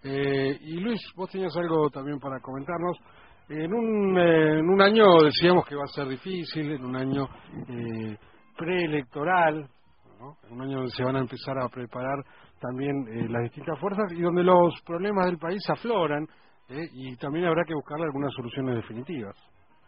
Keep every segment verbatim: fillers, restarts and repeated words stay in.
Eh, y Luis, vos tenías algo también para comentarnos. En un, eh, en un año decíamos que va a ser difícil, en un año eh, preelectoral, ¿no? En un año donde se van a empezar a preparar también eh, las distintas fuerzas y donde los problemas del país afloran, eh, y también habrá que buscarle algunas soluciones definitivas.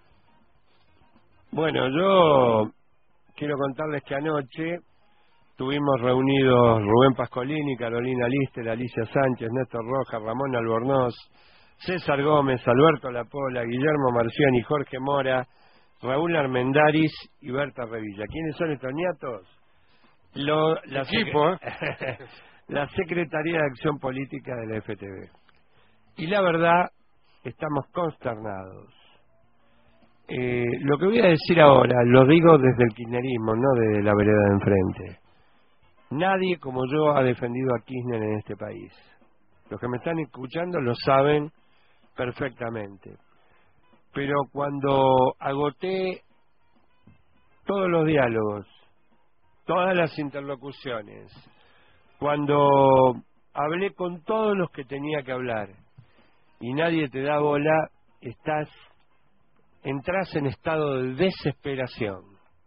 Bueno, yo quiero contarles que anoche tuvimos reunidos Rubén Pascolini, Carolina Lister, Alicia Sánchez, Néstor Rojas, Ramón Albornoz, César Gómez, Alberto Lapola, Guillermo Marciani, Jorge Mora, Raúl Armendáriz y Berta Revilla. ¿Quiénes son estos niatos? Lo, la, Equipo, ¿eh? la Secretaría de Acción Política de la F T V. Y la verdad, estamos consternados. Eh, lo que voy a decir ahora, lo digo desde el kirchnerismo, no desde la vereda de enfrente. Nadie como yo ha defendido a Kirchner en este país. Los que me están escuchando lo saben perfectamente. Pero cuando agoté todos los diálogos, todas las interlocuciones, cuando hablé con todos los que tenía que hablar y nadie te da bola, estás entras en estado de desesperación.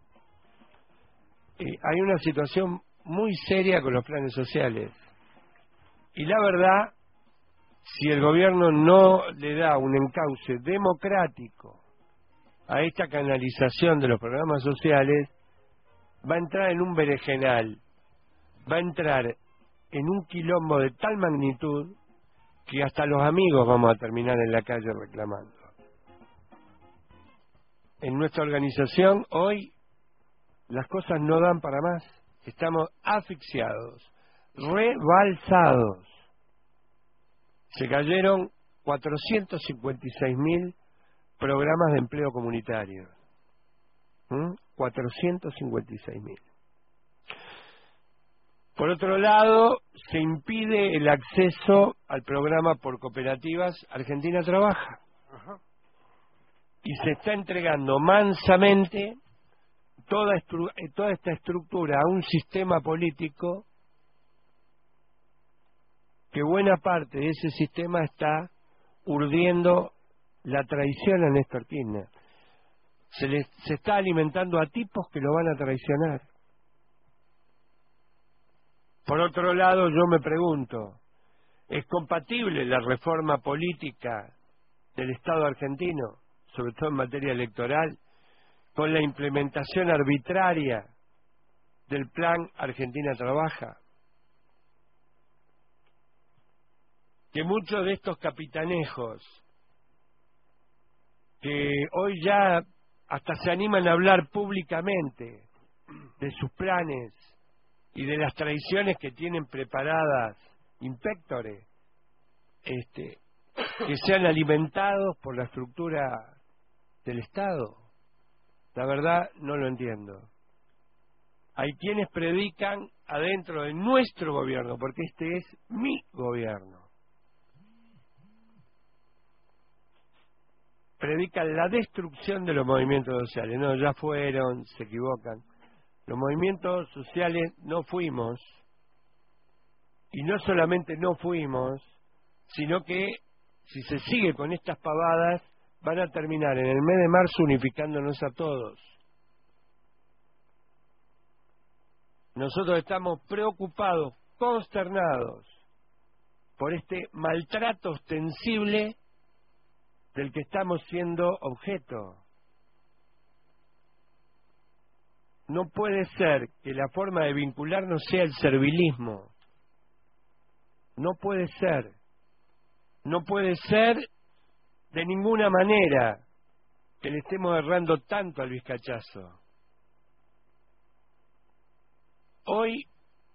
Eh, hay una situación muy seria con los planes sociales. Y la verdad, si el gobierno no le da un encauce democrático a esta canalización de los programas sociales, va a entrar en un berenjenal, va a entrar en un quilombo de tal magnitud que hasta los amigos vamos a terminar en la calle reclamando. En nuestra organización hoy las cosas no dan para más. Estamos asfixiados, rebalsados. Se cayeron cuatrocientos cincuenta y seis mil programas de empleo comunitario. ¿Mm? cuatrocientos cincuenta y seis mil. Por otro lado, se impide el acceso al programa por cooperativas Argentina Trabaja. Ajá. Y se está entregando mansamente toda, toda esta estructura a un sistema político que buena parte de ese sistema está urdiendo la traición a Néstor Kirchner. Se, les, se está alimentando a tipos que lo van a traicionar. Por otro lado, yo me pregunto, ¿es compatible la reforma política del Estado argentino, sobre todo en materia electoral, con la implementación arbitraria del plan Argentina Trabaja? Que muchos de estos capitanejos, que hoy ya hasta se animan a hablar públicamente de sus planes y de las traiciones que tienen preparadas inspectores, este, que sean alimentados por la estructura del Estado. La verdad no lo entiendo. Hay quienes predican adentro de nuestro gobierno, porque este es mi gobierno. Predican la destrucción de los movimientos sociales. No, ya fueron, se equivocan. Los movimientos sociales no fuimos, y no solamente no fuimos, sino que si se sigue con estas pavadas, van a terminar en el mes de marzo unificándonos a todos. Nosotros estamos preocupados, consternados, por este maltrato ostensible del que estamos siendo objeto. No puede ser que la forma de vincularnos sea el servilismo. No puede ser. No puede ser de ninguna manera que le estemos errando tanto al vizcachazo. Hoy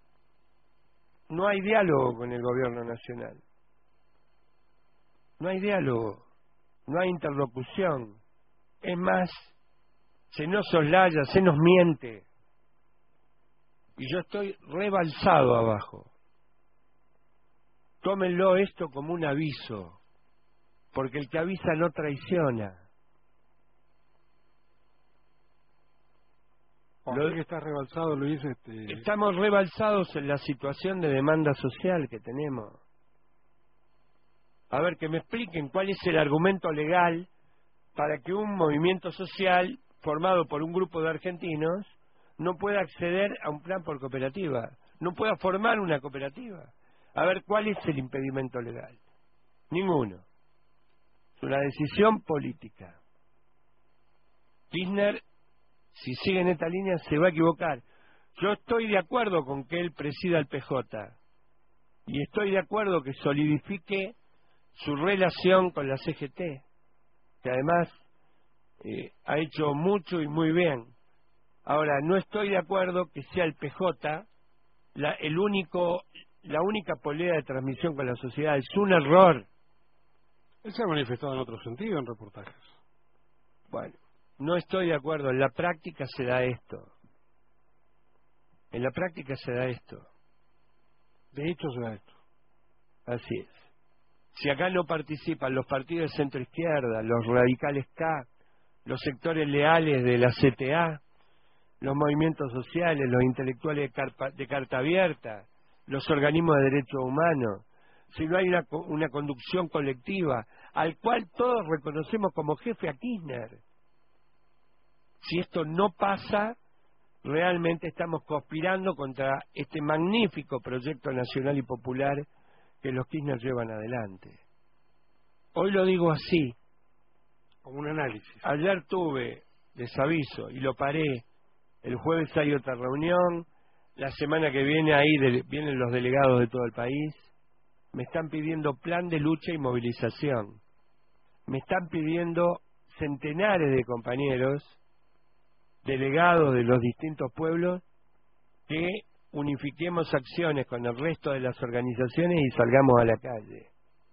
no hay diálogo con el gobierno nacional. No hay diálogo. No hay interlocución. Es más, se nos soslaya, se nos miente. Y yo estoy rebalsado abajo. Tómenlo esto como un aviso, porque el que avisa no traiciona. Lo que está rebalsado, Luis. Este... Estamos rebalsados en la situación de demanda social que tenemos. A ver, que me expliquen cuál es el argumento legal para que un movimiento social formado por un grupo de argentinos no pueda acceder a un plan por cooperativa, no pueda formar una cooperativa. A ver, ¿cuál es el impedimento legal? Ninguno. Es una decisión política. Kirchner, si sigue en esta línea, se va a equivocar. Yo estoy de acuerdo con que él presida el P J y estoy de acuerdo que solidifique su relación con la C G T, que además eh, ha hecho mucho y muy bien. Ahora, no estoy de acuerdo que sea el P J la, el único, la única polea de transmisión con la sociedad. Es un error. Él se ha manifestado en otro sentido en reportajes. Bueno, no estoy de acuerdo. En la práctica se da esto. En la práctica se da esto. De hecho se da esto. Así es. Si acá no participan los partidos de centro-izquierda, los radicales K, los sectores leales de la C T A, los movimientos sociales, los intelectuales de, carpa, de carta abierta, los organismos de derechos humanos, si no hay una, una conducción colectiva, al cual todos reconocemos como jefe a Kirchner, si esto no pasa, realmente estamos conspirando contra este magnífico proyecto nacional y popular que los Kirchner llevan adelante. Hoy lo digo así, como un análisis. Ayer tuve, les aviso, y lo paré, el jueves hay otra reunión, la semana que viene ahí de, vienen los delegados de todo el país, me están pidiendo plan de lucha y movilización, me están pidiendo centenares de compañeros, delegados de los distintos pueblos, que unifiquemos acciones con el resto de las organizaciones y salgamos a la calle.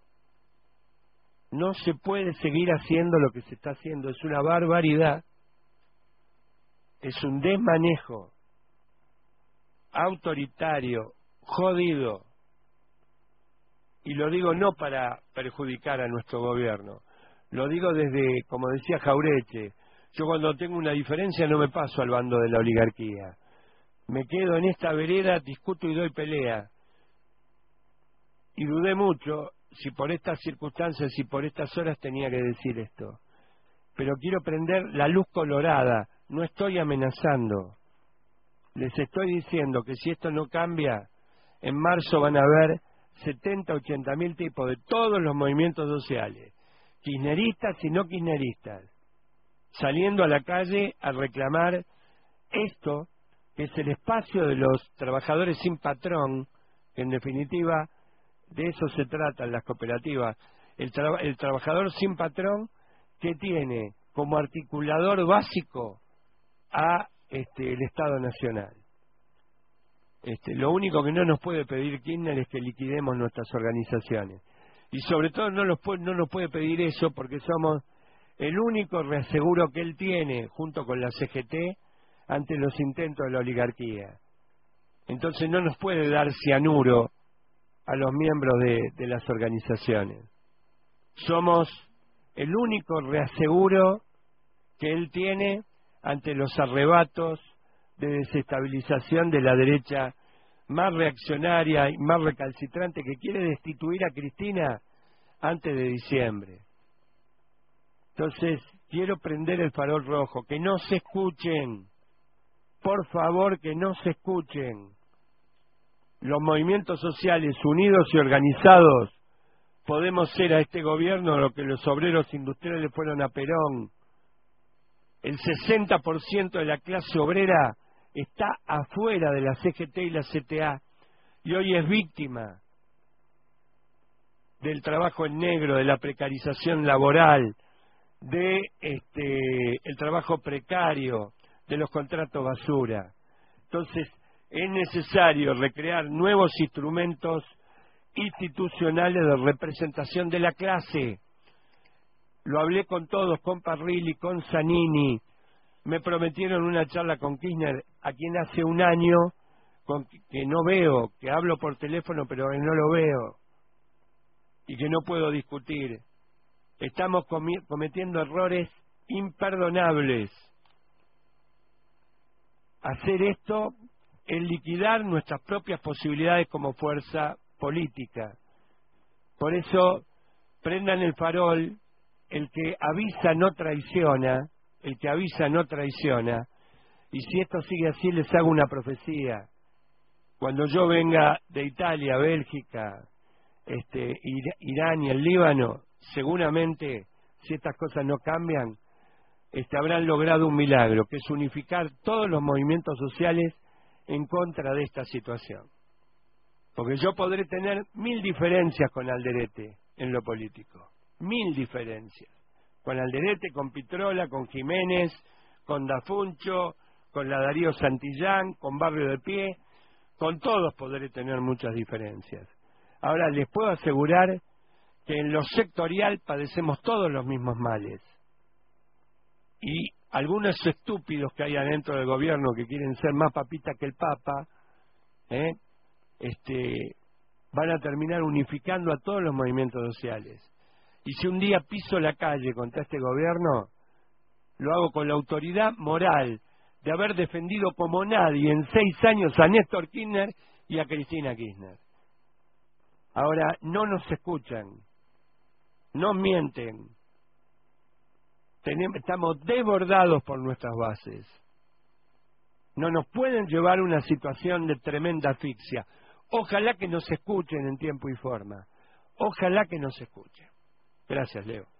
No se puede seguir haciendo lo que se está haciendo, es una barbaridad, es un desmanejo autoritario, jodido, y lo digo no para perjudicar a nuestro gobierno, lo digo desde, como decía Jaureche, yo cuando tengo una diferencia no me paso al bando de la oligarquía, me quedo en esta vereda, discuto y doy pelea, y dudé mucho si por estas circunstancias y por estas horas tenía que decir esto, pero quiero prender la luz colorada, no estoy amenazando, les estoy diciendo que si esto no cambia, en marzo van a haber setenta, ochenta mil tipos de todos los movimientos sociales, kirchneristas y no kirchneristas, saliendo a la calle a reclamar esto, que es el espacio de los trabajadores sin patrón, que en definitiva de eso se tratan las cooperativas, el, tra el trabajador sin patrón que tiene como articulador básico a este, el Estado Nacional. Este, lo único que no nos puede pedir Kirchner es que liquidemos nuestras organizaciones. Y sobre todo no nos, puede, no nos puede pedir eso porque somos el único reaseguro que él tiene, junto con la C G T, ante los intentos de la oligarquía. Entonces no nos puede dar cianuro a los miembros de, de las organizaciones. Somos el único reaseguro que él tiene ante los arrebatos de desestabilización de la derecha más reaccionaria y más recalcitrante que quiere destituir a Cristina antes de diciembre. Entonces, quiero prender el farol rojo, que no se escuchen, por favor que no se escuchen. Los movimientos sociales unidos y organizados podemos ser a este gobierno lo que los obreros industriales fueron a Perón. El sesenta por ciento de la clase obrera está afuera de la C G T y la C T A y hoy es víctima del trabajo en negro, de la precarización laboral, de este el trabajo precario, de los contratos basura. Entonces es necesario recrear nuevos instrumentos institucionales de representación de la clase. Lo hablé con todos, con Parrilli, con Zanini, me prometieron una charla con Kirchner, a quien hace un año con, que no veo, que hablo por teléfono pero que no lo veo y que no puedo discutir. Estamos comi- cometiendo errores imperdonables. Hacer esto es liquidar nuestras propias posibilidades como fuerza política. Por eso prendan el farol, el que avisa no traiciona, el que avisa no traiciona, y si esto sigue así les hago una profecía. Cuando yo venga de Italia, Bélgica, este, Ir- Irán y el Líbano, seguramente, si estas cosas no cambian, este, habrán logrado un milagro, que es unificar todos los movimientos sociales en contra de esta situación. Porque yo podré tener mil diferencias con Alderete en lo político, mil diferencias. Con Alderete, con Pitrola, con Jiménez, con Dafuncho, con la Darío Santillán, con Barrio de Pie, con todos podré tener muchas diferencias. Ahora les puedo asegurar que en lo sectorial padecemos todos los mismos males. Y algunos estúpidos que hay adentro del gobierno que quieren ser más papita que el Papa, ¿eh? este, van a terminar unificando a todos los movimientos sociales. Y si un día piso la calle contra este gobierno, lo hago con la autoridad moral de haber defendido como nadie en seis años a Néstor Kirchner y a Cristina Kirchner. Ahora, no nos escuchan, no mienten. Tenemos, estamos desbordados por nuestras bases. No nos pueden llevar a una situación de tremenda asfixia. Ojalá que nos escuchen en tiempo y forma. Ojalá que nos escuchen. Gracias, Leo.